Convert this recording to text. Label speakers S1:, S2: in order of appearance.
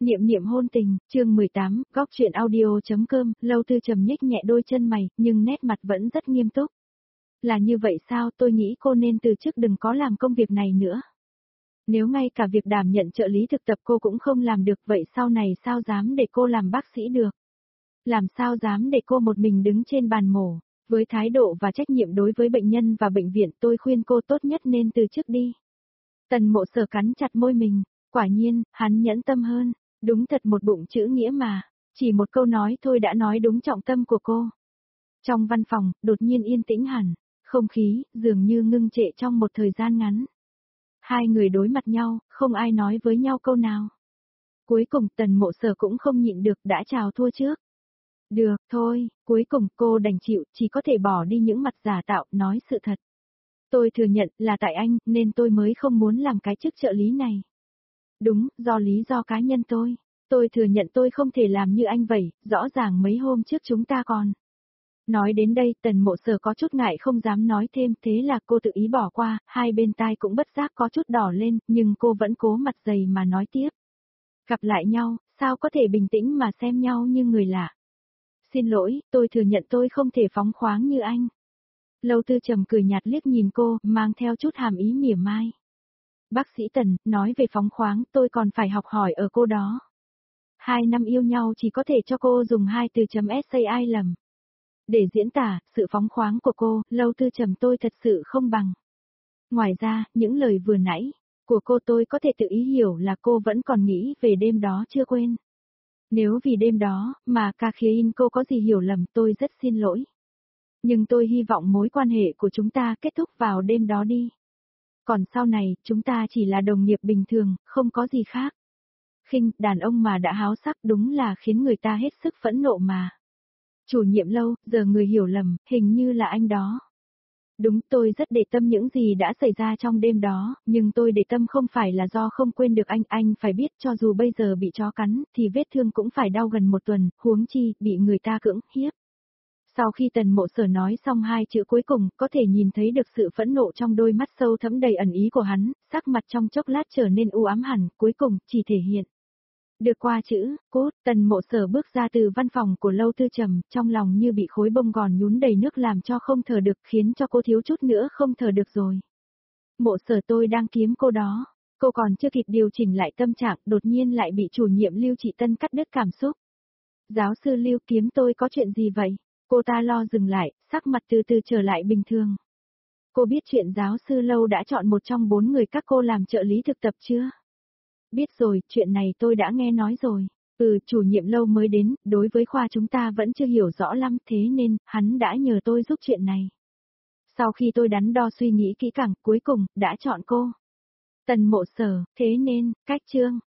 S1: Niệm niệm hôn tình, chương 18, góc chuyện audio.com, Lâu Tư Trầm nhếch nhẹ đôi chân mày, nhưng nét mặt vẫn rất nghiêm túc. Là như vậy sao, tôi nghĩ cô nên từ chức đừng có làm công việc này nữa. Nếu ngay cả việc đảm nhận trợ lý thực tập cô cũng không làm được, vậy sau này sao dám để cô làm bác sĩ được? Làm sao dám để cô một mình đứng trên bàn mổ? Với thái độ và trách nhiệm đối với bệnh nhân và bệnh viện, tôi khuyên cô tốt nhất nên từ chức đi. Tần Mộ Sở cắn chặt môi mình, quả nhiên, hắn nhẫn tâm hơn. Đúng thật một bụng chữ nghĩa mà, chỉ một câu nói thôi đã nói đúng trọng tâm của cô. Trong văn phòng, đột nhiên yên tĩnh hẳn, không khí, dường như ngưng trệ trong một thời gian ngắn. Hai người đối mặt nhau, không ai nói với nhau câu nào. Cuối cùng Tần Mộ Sở cũng không nhịn được đã chào thua trước. Được, thôi, cuối cùng cô đành chịu, chỉ có thể bỏ đi những mặt giả tạo, nói sự thật. Tôi thừa nhận là tại anh, nên tôi mới không muốn làm cái chức trợ lý này. Đúng, do lý do cá nhân tôi. Tôi thừa nhận tôi không thể làm như anh vậy, rõ ràng mấy hôm trước chúng ta còn. Nói đến đây, Tần Mộ Sở có chút ngại không dám nói thêm, thế là cô tự ý bỏ qua, hai bên tai cũng bất giác có chút đỏ lên, nhưng cô vẫn cố mặt dày mà nói tiếp. Gặp lại nhau, sao có thể bình tĩnh mà xem nhau như người lạ. Xin lỗi, tôi thừa nhận tôi không thể phóng khoáng như anh. Lâu Tư Trầm cười nhạt liếc nhìn cô, mang theo chút hàm ý mỉa mai. Bác sĩ Tần, nói về phóng khoáng, tôi còn phải học hỏi ở cô đó. 2 năm yêu nhau chỉ có thể cho cô dùng 2 từ chấm SAI lầm. Để diễn tả, sự phóng khoáng của cô, Lâu Tư Trầm tôi thật sự không bằng. Ngoài ra, những lời vừa nãy, của cô tôi có thể tự ý hiểu là cô vẫn còn nghĩ về đêm đó chưa quên. Nếu vì đêm đó, mà Caffeine cô có gì hiểu lầm tôi rất xin lỗi. Nhưng tôi hy vọng mối quan hệ của chúng ta kết thúc vào đêm đó đi. Còn sau này, chúng ta chỉ là đồng nghiệp bình thường, không có gì khác. Khinh, đàn ông mà đã háo sắc đúng là khiến người ta hết sức phẫn nộ mà. Chủ nhiệm Lâu, giờ người hiểu lầm, hình như là anh đó. Đúng, tôi rất để tâm những gì đã xảy ra trong đêm đó, nhưng tôi để tâm không phải là do không quên được anh phải biết cho dù bây giờ bị chó cắn, thì vết thương cũng phải đau gần 1 tuần, huống chi, bị người ta cưỡng hiếp. Sau khi Tần Mộ Sở nói xong 2 chữ cuối cùng, có thể nhìn thấy được sự phẫn nộ trong đôi mắt sâu thẫm đầy ẩn ý của hắn, sắc mặt trong chốc lát trở nên u ám hẳn, cuối cùng, chỉ thể hiện. Được qua chữ, cốt, Tần Mộ Sở bước ra từ văn phòng của Lâu Tư Trầm, trong lòng như bị khối bông gòn nhún đầy nước làm cho không thở được, khiến cho cô thiếu chút nữa không thở được rồi. Mộ Sở tôi đang kiếm cô đó. Cô còn chưa kịp điều chỉnh lại tâm trạng, đột nhiên lại bị chủ nhiệm Lưu Trị Tân cắt đứt cảm xúc. Giáo sư Lưu kiếm tôi có chuyện gì vậy? Cô ta lo dừng lại, sắc mặt từ từ trở lại bình thường. Cô biết chuyện giáo sư Lâu đã chọn một trong 4 người các cô làm trợ lý thực tập chưa? Biết rồi, chuyện này tôi đã nghe nói rồi. Chủ nhiệm Lâu mới đến, đối với khoa chúng ta vẫn chưa hiểu rõ lắm, thế nên, hắn đã nhờ tôi giúp chuyện này. Sau khi tôi đắn đo suy nghĩ kỹ càng, cuối cùng, đã chọn cô. Tần Mộ Sở, thế nên, cách chương.